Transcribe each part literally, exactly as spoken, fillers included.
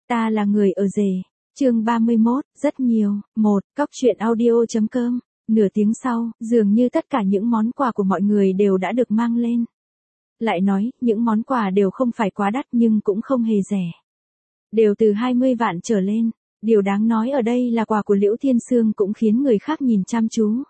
Ta là người ở rể. Chương ba mươi mốt, rất nhiều. một. Cóc truyện audio.com. Nửa tiếng sau, dường như tất cả những món quà của mọi người đều đã được mang lên. Lại nói, những món quà đều không phải quá đắt nhưng cũng không hề rẻ. Đều từ hai mươi vạn trở lên. Điều đáng nói ở đây là quà của Liễu Thiên Sương cũng khiến người khác nhìn chăm chú.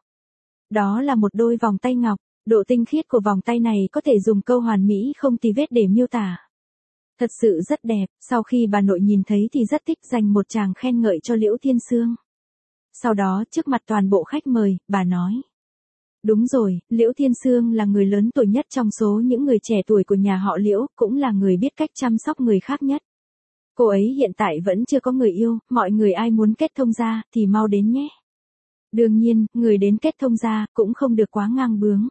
Đó là một đôi vòng tay ngọc. Độ tinh khiết của vòng tay này có thể dùng câu hoàn mỹ không tì vết để miêu tả. Thật sự rất đẹp, sau khi bà nội nhìn thấy thì rất thích, dành một tràng khen ngợi cho Liễu Thiên Sương. Sau đó, trước mặt toàn bộ khách mời, bà nói. Đúng rồi, Liễu Thiên Sương là người lớn tuổi nhất trong số những người trẻ tuổi của nhà họ Liễu, cũng là người biết cách chăm sóc người khác nhất. Cô ấy hiện tại vẫn chưa có người yêu, mọi người ai muốn kết thông gia thì mau đến nhé. Đương nhiên, người đến kết thông gia cũng không được quá ngang bướng.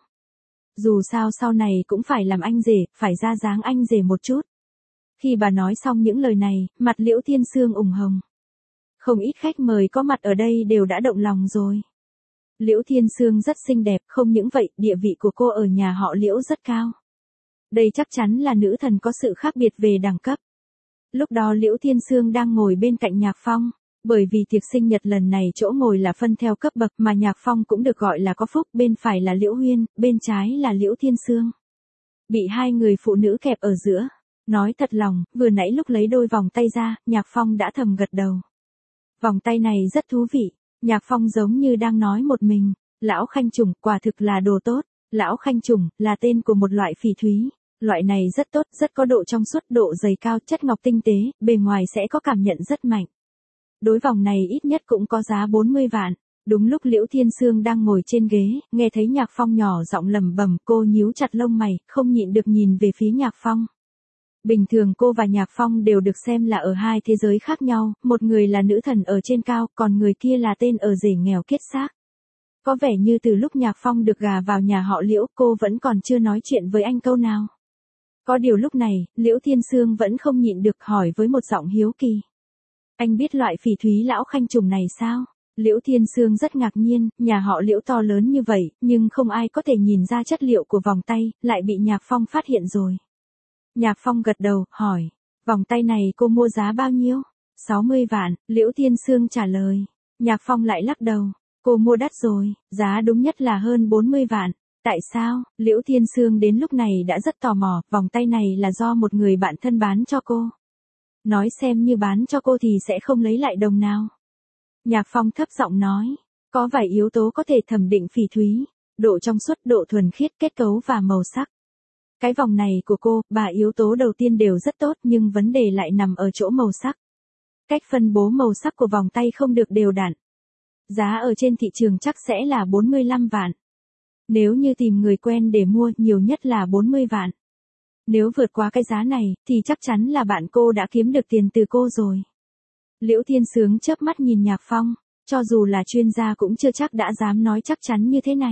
Dù sao sau này cũng phải làm anh rể, phải ra dáng anh rể một chút. Khi bà nói xong những lời này, mặt Liễu Thiên Sương ửng hồng. Không ít khách mời có mặt ở đây đều đã động lòng rồi. Liễu Thiên Sương rất xinh đẹp, không những vậy, địa vị của cô ở nhà họ Liễu rất cao. Đây chắc chắn là nữ thần có sự khác biệt về đẳng cấp. Lúc đó Liễu Thiên Sương đang ngồi bên cạnh Nhạc Phong. Bởi vì tiệc sinh nhật lần này chỗ ngồi là phân theo cấp bậc mà Nhạc Phong cũng được gọi là có phúc, bên phải là Liễu Huyên, bên trái là Liễu Thiên Sương. Bị hai người phụ nữ kẹp ở giữa. Nói thật lòng, vừa nãy lúc lấy đôi vòng tay ra, Nhạc Phong đã thầm gật đầu. Vòng tay này rất thú vị. Nhạc Phong giống như đang nói một mình. Lão Khanh Trùng, quả thực là đồ tốt. Lão Khanh Trùng là tên của một loại phỉ thúy. Loại này rất tốt, rất có độ trong suốt, độ dày cao, chất ngọc tinh tế, bề ngoài sẽ có cảm nhận rất mạnh. Đối vòng này ít nhất cũng có giá bốn mươi vạn. Đúng lúc Liễu Thiên Sương đang ngồi trên ghế, nghe thấy Nhạc Phong nhỏ giọng lẩm bẩm, cô nhíu chặt lông mày, không nhịn được nhìn về phía Nhạc Phong. Bình thường cô và Nhạc Phong đều được xem là ở hai thế giới khác nhau, một người là nữ thần ở trên cao, còn người kia là tên ở rể nghèo kiết xác. Có vẻ như từ lúc Nhạc Phong được gà vào nhà họ Liễu, cô vẫn còn chưa nói chuyện với anh câu nào. Có điều lúc này, Liễu Thiên Sương vẫn không nhịn được hỏi với một giọng hiếu kỳ. Anh biết loại phỉ thúy Lão Khanh Trùng này sao? Liễu Thiên Sương rất ngạc nhiên, nhà họ Liễu to lớn như vậy, nhưng không ai có thể nhìn ra chất liệu của vòng tay, lại bị Nhạc Phong phát hiện rồi. Nhạc Phong gật đầu, hỏi, vòng tay này cô mua giá bao nhiêu? sáu mươi vạn, Liễu Thiên Sương trả lời. Nhạc Phong lại lắc đầu, cô mua đắt rồi, giá đúng nhất là hơn bốn mươi vạn. Tại sao? Liễu Thiên Sương đến lúc này đã rất tò mò, vòng tay này là do một người bạn thân bán cho cô. Nói xem như bán cho cô thì sẽ không lấy lại đồng nào. Nhạc Phong thấp giọng nói, có vài yếu tố có thể thẩm định phỉ thúy, độ trong suốt, độ thuần khiết, kết cấu và màu sắc. Cái vòng này của cô, ba yếu tố đầu tiên đều rất tốt nhưng vấn đề lại nằm ở chỗ màu sắc. Cách phân bố màu sắc của vòng tay không được đều đặn. Giá ở trên thị trường chắc sẽ là bốn mươi lăm vạn. Nếu như tìm người quen để mua, nhiều nhất là bốn mươi vạn. Nếu vượt qua cái giá này, thì chắc chắn là bạn cô đã kiếm được tiền từ cô rồi. Liễu Thiên Sương chớp mắt nhìn Nhạc Phong, cho dù là chuyên gia cũng chưa chắc đã dám nói chắc chắn như thế này.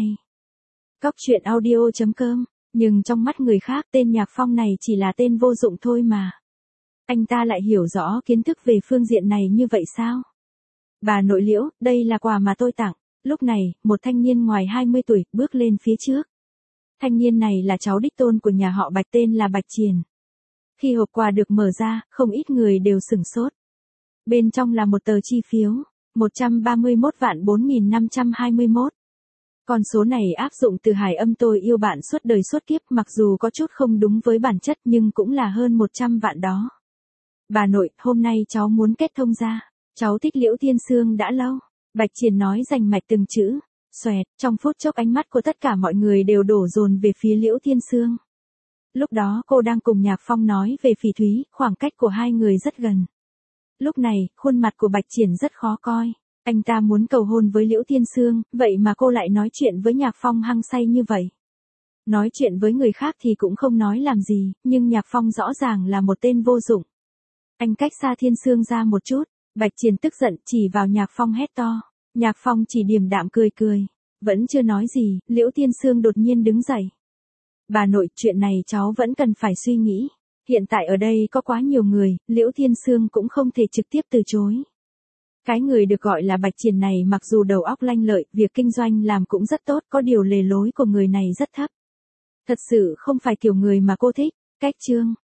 Cóc truyện audio.com, nhưng trong mắt người khác tên Nhạc Phong này chỉ là tên vô dụng thôi mà. Anh ta lại hiểu rõ kiến thức về phương diện này như vậy sao? Bà nội Liễu, đây là quà mà tôi tặng. Lúc này, một thanh niên ngoài hai mươi tuổi bước lên phía trước. Thanh niên này là cháu đích tôn của nhà họ Bạch, tên là Bạch Triển. Khi hộp quà được mở ra, không ít người đều sửng sốt. Bên trong là một tờ chi phiếu, một trăm ba mươi mốt vạn bốn nghìn năm trăm hai mươi mốt. Con số này áp dụng từ hải âm tôi yêu bạn suốt đời suốt kiếp, mặc dù có chút không đúng với bản chất nhưng cũng là hơn một trăm vạn đó. Bà nội, hôm nay cháu muốn kết thông gia. Cháu thích Liễu Thiên Sương đã lâu. Bạch Triển nói rành mạch từng chữ. Xoẹt, trong phút chốc ánh mắt của tất cả mọi người đều đổ dồn về phía Liễu Thiên Sương. Lúc đó cô đang cùng Nhạc Phong nói về phỉ thúy, khoảng cách của hai người rất gần. Lúc này, khuôn mặt của Bạch Triển rất khó coi. Anh ta muốn cầu hôn với Liễu Thiên Sương, vậy mà cô lại nói chuyện với Nhạc Phong hăng say như vậy. Nói chuyện với người khác thì cũng không nói làm gì, nhưng Nhạc Phong rõ ràng là một tên vô dụng. Anh cách xa Thiên Sương ra một chút, Bạch Triển tức giận chỉ vào Nhạc Phong hét to. Nhạc Phong chỉ điềm đạm cười cười, vẫn chưa nói gì, Liễu Thiên Sương đột nhiên đứng dậy. Bà nội, chuyện này cháu vẫn cần phải suy nghĩ. Hiện tại ở đây có quá nhiều người, Liễu Thiên Sương cũng không thể trực tiếp từ chối. Cái người được gọi là Bạch Triển này mặc dù đầu óc lanh lợi, việc kinh doanh làm cũng rất tốt, có điều lề lối của người này rất thấp. Thật sự không phải kiểu người mà cô thích. Cách chương